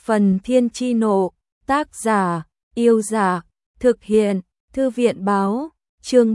Phần Thiên Chi Nộ, tác giả, Yêu Giả, thực hiện, Thư viện Báo, chương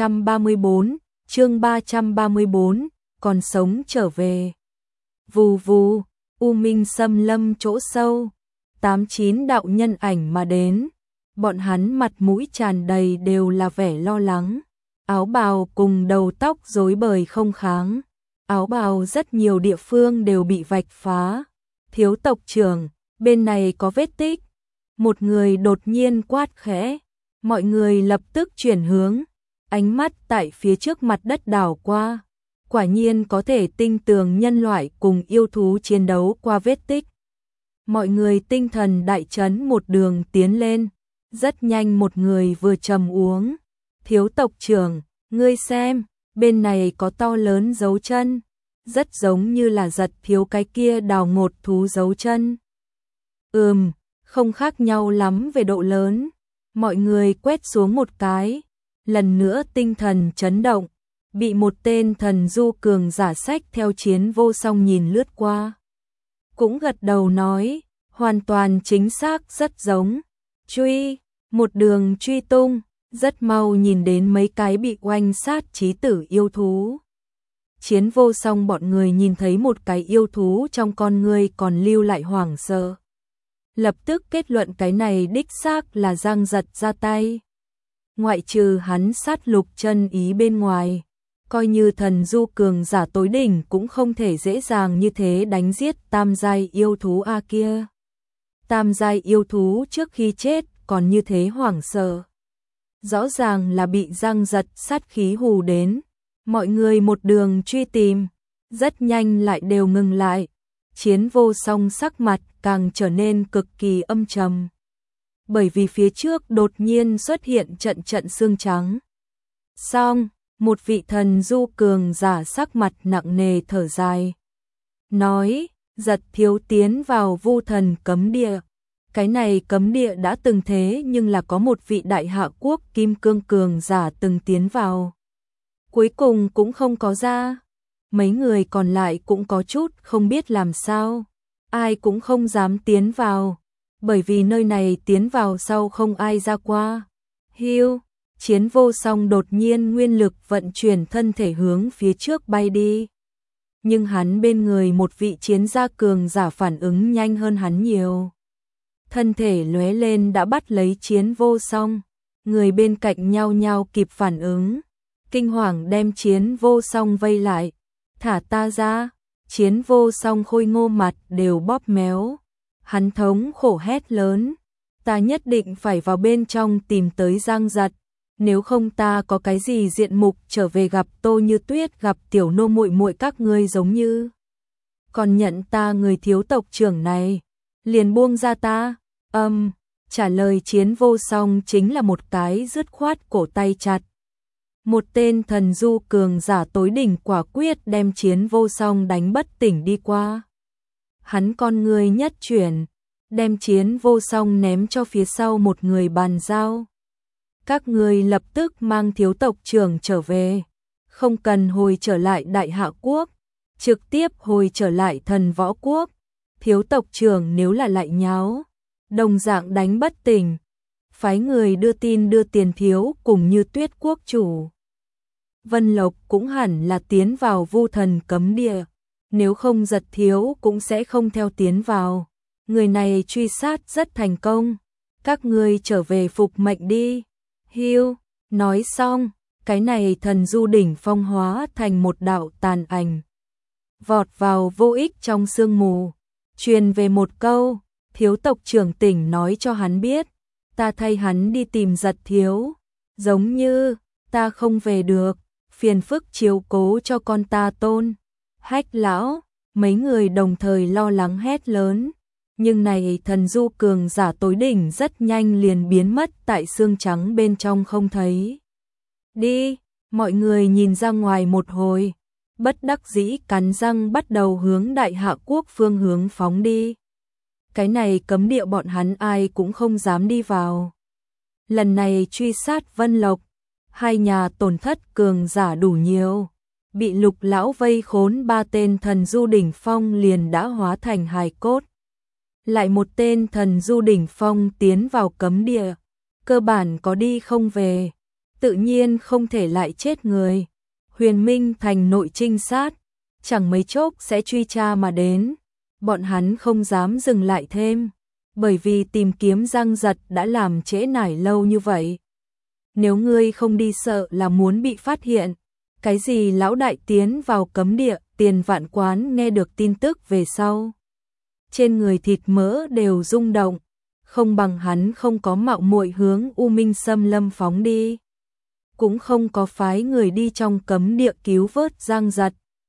334, còn sống trở về. Vù vù, U Minh xâm lâm chỗ sâu, 89 đạo nhân ảnh mà đến, bọn hắn mặt mũi tràn đầy đều là vẻ lo lắng, áo bào cùng đầu tóc rối bời không kháng, áo bào rất nhiều địa phương đều bị vạch phá. Thiếu tộc trưởng, bên này có vết tích. Một người đột nhiên quát khẽ, mọi người lập tức chuyển hướng, ánh mắt tại phía trước mặt đất đảo qua. Quả nhiên có thể tinh tường nhân loại cùng yêu thú chiến đấu qua vết tích. Mọi người tinh thần đại chấn một đường tiến lên, rất nhanh một người vừa trầm uống. Thiếu tộc trưởng, ngươi xem, bên này có to lớn dấu chân, rất giống như là giật thiếu cái kia đào ngột thú dấu chân. Không khác nhau lắm về độ lớn. Mọi người quét xuống một cái, lần nữa tinh thần chấn động, bị một tên thần du cường giả sách theo Chiến Vô Song nhìn lướt qua. Cũng gật đầu nói, hoàn toàn chính xác rất giống. Một đường truy tung, rất mau nhìn đến mấy cái bị oanh sát chí tử yêu thú. Chiến Vô Song bọn người nhìn thấy một cái yêu thú trong con người còn lưu lại hoảng sợ. Lập tức kết luận cái này đích xác là Giang Giật ra tay. Ngoại trừ hắn sát lục chân ý bên ngoài, coi như thần du cường giả tối đỉnh cũng không thể dễ dàng như thế đánh giết tam giai yêu thú kia. Tam giai yêu thú trước khi chết còn như thế hoảng sợ. Rõ ràng là bị Giang Giật sát khí hù đến. Mọi người một đường truy tìm, rất nhanh lại đều ngừng lại. Chiến Vô Song sắc mặt càng trở nên cực kỳ âm trầm. Bởi vì phía trước đột nhiên xuất hiện trận trận xương trắng. Xong, một vị thần du cường giả sắc mặt nặng nề thở dài. Nói, Giật thiếu tiến vào Vu Thần cấm địa. Cái này cấm địa đã từng thế nhưng là có một vị đại hạ quốc kim cương cường giả từng tiến vào. Cuối cùng cũng không có ra. Mấy người còn lại cũng có chút không biết làm sao. Ai cũng không dám tiến vào. Bởi vì nơi này tiến vào sau không ai ra qua. Chiến Vô Song đột nhiên nguyên lực vận chuyển thân thể hướng phía trước bay đi. Nhưng hắn bên người một vị chiến gia cường giả phản ứng nhanh hơn hắn nhiều. Thân thể lóe lên đã bắt lấy Chiến Vô Song. Người bên cạnh nhao nhao kịp phản ứng. Kinh hoàng đem Chiến Vô Song vây lại. Thả ta ra. Chiến Vô Song khôi ngô mặt đều bóp méo. Hắn thống khổ hét lớn. Ta nhất định phải vào bên trong tìm tới Giang Giật. Nếu không ta có cái gì diện mục trở về gặp Tô Như Tuyết, gặp tiểu nô muội muội các ngươi giống như. Còn nhận ta người thiếu tộc trưởng này. Liền buông ra ta. Trả lời Chiến Vô Song chính là một cái dứt khoát cổ tay chặt. Một tên thần du cường giả tối đỉnh quả quyết đem Chiến Vô Song đánh bất tỉnh đi qua. Hắn con người nhất chuyển, đem Chiến Vô Song ném cho phía sau một người bàn giao. Các người lập tức mang thiếu tộc trưởng trở về, không cần hồi trở lại Đại Hạ Quốc, trực tiếp hồi trở lại Thần Võ Quốc. Thiếu tộc trưởng nếu là lại nháo, đồng dạng đánh bất tỉnh, phái người đưa tin đưa tiền thiếu cùng Như Tuyết quốc chủ. Vân Lộc cũng hẳn là tiến vào Vu Thần cấm địa, nếu không Giật thiếu cũng sẽ không theo tiến vào. Người này truy sát rất thành công, các ngươi trở về phục mệnh đi. Nói xong, cái này thần du đỉnh phong hóa thành một đạo tàn ảnh, vọt vào vô ích trong sương mù, truyền về một câu, thiếu tộc trưởng tỉnh nói cho hắn biết, ta thay hắn đi tìm Giật thiếu, giống như ta không về được, phiền phức chiếu cố cho con ta Tôn. Hách lão, mấy người đồng thời lo lắng hét lớn, nhưng này thần du cường giả tối đỉnh rất nhanh liền biến mất tại xương trắng bên trong không thấy. Đi, mọi người nhìn ra ngoài một hồi, bất đắc dĩ cắn răng bắt đầu hướng Đại Hạ Quốc phương hướng phóng đi. Cái này cấm địa bọn hắn ai cũng không dám đi vào. Lần này truy sát Vân Lộc, hai nhà tổn thất cường giả đủ nhiều. Bị Lục lão vây khốn 3 tên thần du đỉnh phong liền đã hóa thành hài cốt. Lại một tên thần du đỉnh phong tiến vào cấm địa, cơ bản có đi không về, tự nhiên không thể lại chết người. Huyền Minh thành nội trinh sát, chẳng mấy chốc sẽ truy tra mà đến. Bọn hắn không dám dừng lại thêm, bởi vì tìm kiếm Giang Giật đã làm trễ nải lâu như vậy. Nếu ngươi không đi sợ là muốn bị phát hiện. Cái gì lão đại tiến vào cấm địa, Tiền Vạn Quán nghe được tin tức về sau. Trên người thịt mỡ đều rung động, không bằng hắn không có mạo muội hướng U Minh Xâm Lâm phóng đi. Cũng không có phái người đi trong cấm địa cứu vớt Giang Giật,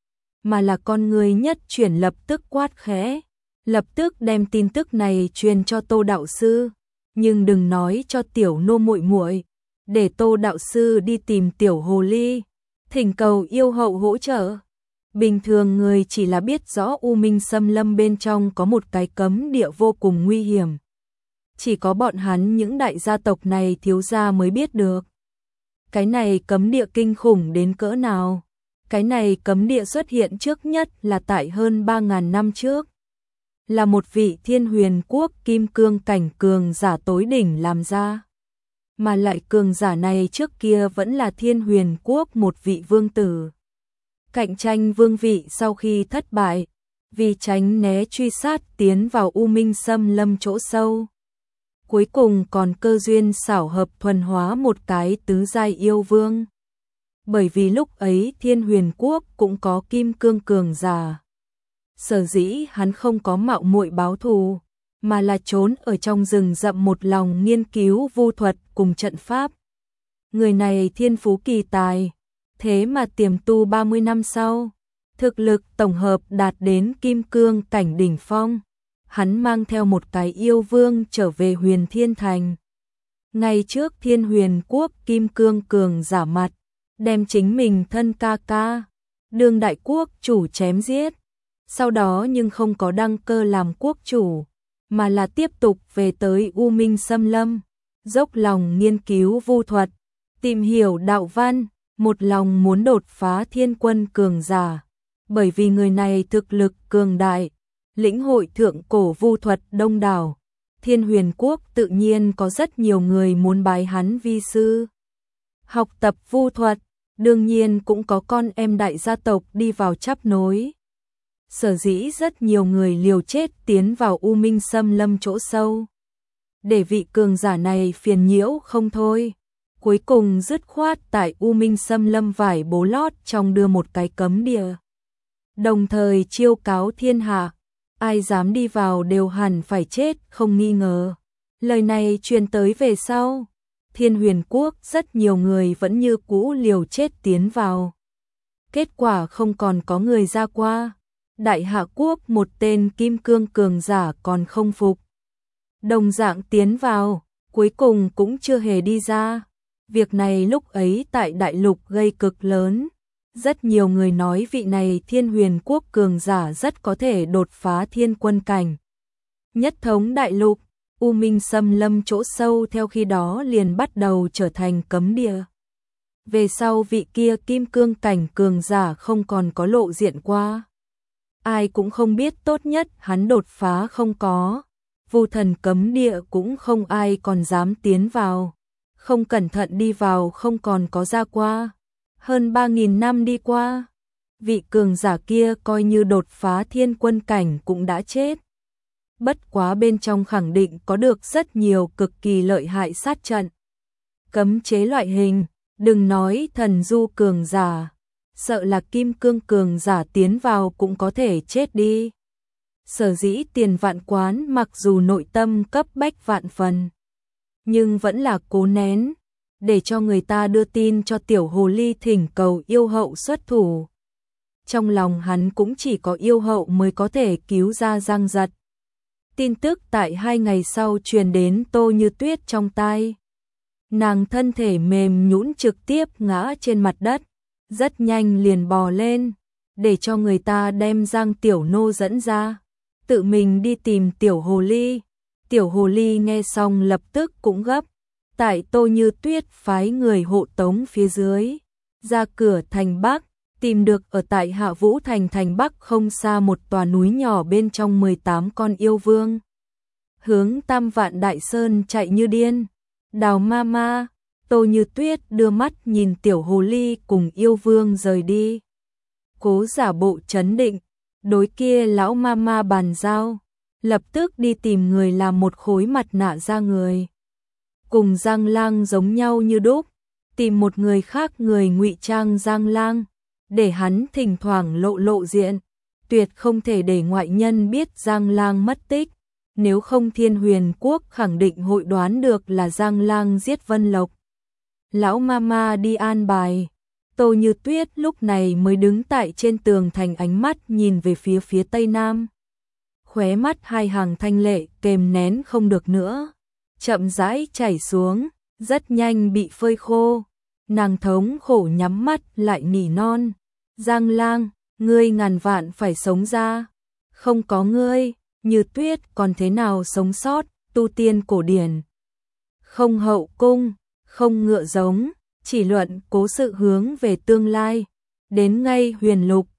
mà là con người nhất chuyển lập tức quát khẽ, lập tức đem tin tức này truyền cho Tô đạo sư, nhưng đừng nói cho tiểu nô muội muội, để Tô đạo sư đi tìm tiểu hồ ly, thỉnh cầu yêu hậu hỗ trợ. Bình thường người chỉ là biết rõ U Minh Xâm Lâm bên trong có một cái cấm địa vô cùng nguy hiểm. Chỉ có bọn hắn những đại gia tộc này thiếu gia mới biết được. Cái này cấm địa kinh khủng đến cỡ nào? Cái này cấm địa xuất hiện trước nhất là tại hơn 3.000 năm trước. Là một vị Thiên Huyền Quốc kim cương cảnh cường giả tối đỉnh làm ra. Mà lại cường giả này trước kia vẫn là Thiên Huyền Quốc một vị vương tử. Cạnh tranh vương vị sau khi thất bại, vì tránh né truy sát tiến vào U Minh Xâm Lâm chỗ sâu. Cuối cùng còn cơ duyên xảo hợp thuần hóa một cái tứ giai yêu vương. Bởi vì lúc ấy Thiên Huyền Quốc cũng có kim cương cường giả. Sở dĩ hắn không có mạo muội báo thù, mà là trốn ở trong rừng rậm một lòng nghiên cứu vu thuật cùng trận pháp. Người này thiên phú kỳ tài, thế mà tiềm tu 30 năm sau, thực lực tổng hợp đạt đến kim cương cảnh đỉnh phong. Hắn mang theo một cái yêu vương trở về Huyền Thiên Thành. Ngay trước Thiên Huyền Quốc kim cương cường giả mặt, đem chính mình thân ca ca, đương đại quốc chủ chém giết. Sau đó nhưng không có đăng cơ làm quốc chủ, mà là tiếp tục về tới U Minh Xâm Lâm, dốc lòng nghiên cứu vu thuật, tìm hiểu đạo văn, một lòng muốn đột phá thiên quân cường giả. Bởi vì người này thực lực cường đại, lĩnh hội thượng cổ vu thuật đông đảo, Thiên Huyền Quốc tự nhiên có rất nhiều người muốn bái hắn vi sư. Học tập vu thuật, đương nhiên cũng có con em đại gia tộc đi vào chắp nối. Sở dĩ rất nhiều người liều chết tiến vào U Minh Xâm Lâm chỗ sâu. Để vị cường giả này phiền nhiễu không thôi. Cuối cùng dứt khoát tại U Minh Xâm Lâm vải bố lót trong đưa một cái cấm địa. Đồng thời chiêu cáo thiên hạ, ai dám đi vào đều hẳn phải chết không nghi ngờ. Lời này truyền tới về sau, Thiên Huyền Quốc rất nhiều người vẫn như cũ liều chết tiến vào. Kết quả không còn có người ra qua. Đại Hạ Quốc một tên kim cương cường giả còn không phục. Đồng dạng tiến vào, cuối cùng cũng chưa hề đi ra. Việc này lúc ấy tại Đại Lục gây cực lớn. Rất nhiều người nói vị này Thiên Huyền Quốc cường giả rất có thể đột phá thiên quân cảnh. Nhất thống Đại Lục, U Minh Xâm Lâm chỗ sâu theo khi đó liền bắt đầu trở thành cấm địa. Về sau vị kia kim cương cảnh cường giả không còn có lộ diện qua. Ai cũng không biết, tốt nhất hắn đột phá không có. Vu thần cấm địa cũng không ai còn dám tiến vào. Không cẩn thận đi vào không còn có ra qua. Hơn 3.000 năm đi qua, vị cường giả kia coi như đột phá thiên quân cảnh cũng đã chết. Bất quá bên trong khẳng định có được rất nhiều cực kỳ lợi hại sát trận. Cấm chế loại hình, đừng nói thần du cường giả, sợ là kim cương cường giả tiến vào cũng có thể chết đi. Sở dĩ Tiền Vạn Quán mặc dù nội tâm cấp bách vạn phần, nhưng vẫn là cố nén, để cho người ta đưa tin cho tiểu hồ ly thỉnh cầu yêu hậu xuất thủ. Trong lòng hắn cũng chỉ có yêu hậu mới có thể cứu ra Giang Giật. Tin tức tại 2 ngày sau truyền đến Tô Như Tuyết trong tai. Nàng thân thể mềm nhũn trực tiếp ngã trên mặt đất, rất nhanh liền bò lên, để cho người ta đem Giang Tiểu Nô dẫn ra, tự mình đi tìm tiểu hồ ly. Tiểu hồ ly nghe xong lập tức cũng gấp, tại Tô Như Tuyết phái người hộ tống phía dưới, ra cửa thành Bắc, tìm được ở tại Hạ Vũ thành thành Bắc không xa một tòa núi nhỏ bên trong 18 con yêu vương. hướng Tam Vạn Đại Sơn chạy như điên. Đào Mama, Tô Như Tuyết đưa mắt nhìn tiểu hồ ly cùng yêu vương rời đi. Cố giả bộ trấn định, đối kia lão Mama bàn giao, lập tức đi tìm người làm một khối mặt nạ da người. Cùng Giang Lang giống nhau như đúc, tìm một người khác người ngụy trang Giang Lang, để hắn thỉnh thoảng lộ diện, tuyệt không thể để ngoại nhân biết Giang Lang mất tích, nếu không Thiên Huyền Quốc khẳng định hội đoán được là Giang Lang giết Vân Lộc. Lão Mama đi an bài, Tô Như Tuyết lúc này mới đứng tại trên tường thành, ánh mắt nhìn về phía tây nam. Khóe mắt hai hàng thanh lệ kềm nén không được nữa, chậm rãi chảy xuống, rất nhanh bị phơi khô. Nàng thống khổ nhắm mắt lại nỉ non, Giang Lang, ngươi ngàn vạn phải sống ra, không có ngươi, Như Tuyết còn thế nào sống sót, tu tiên cổ điển. Không hậu cung, không ngựa giống, chỉ luận cố sự hướng về tương lai, đến ngay huyền lục,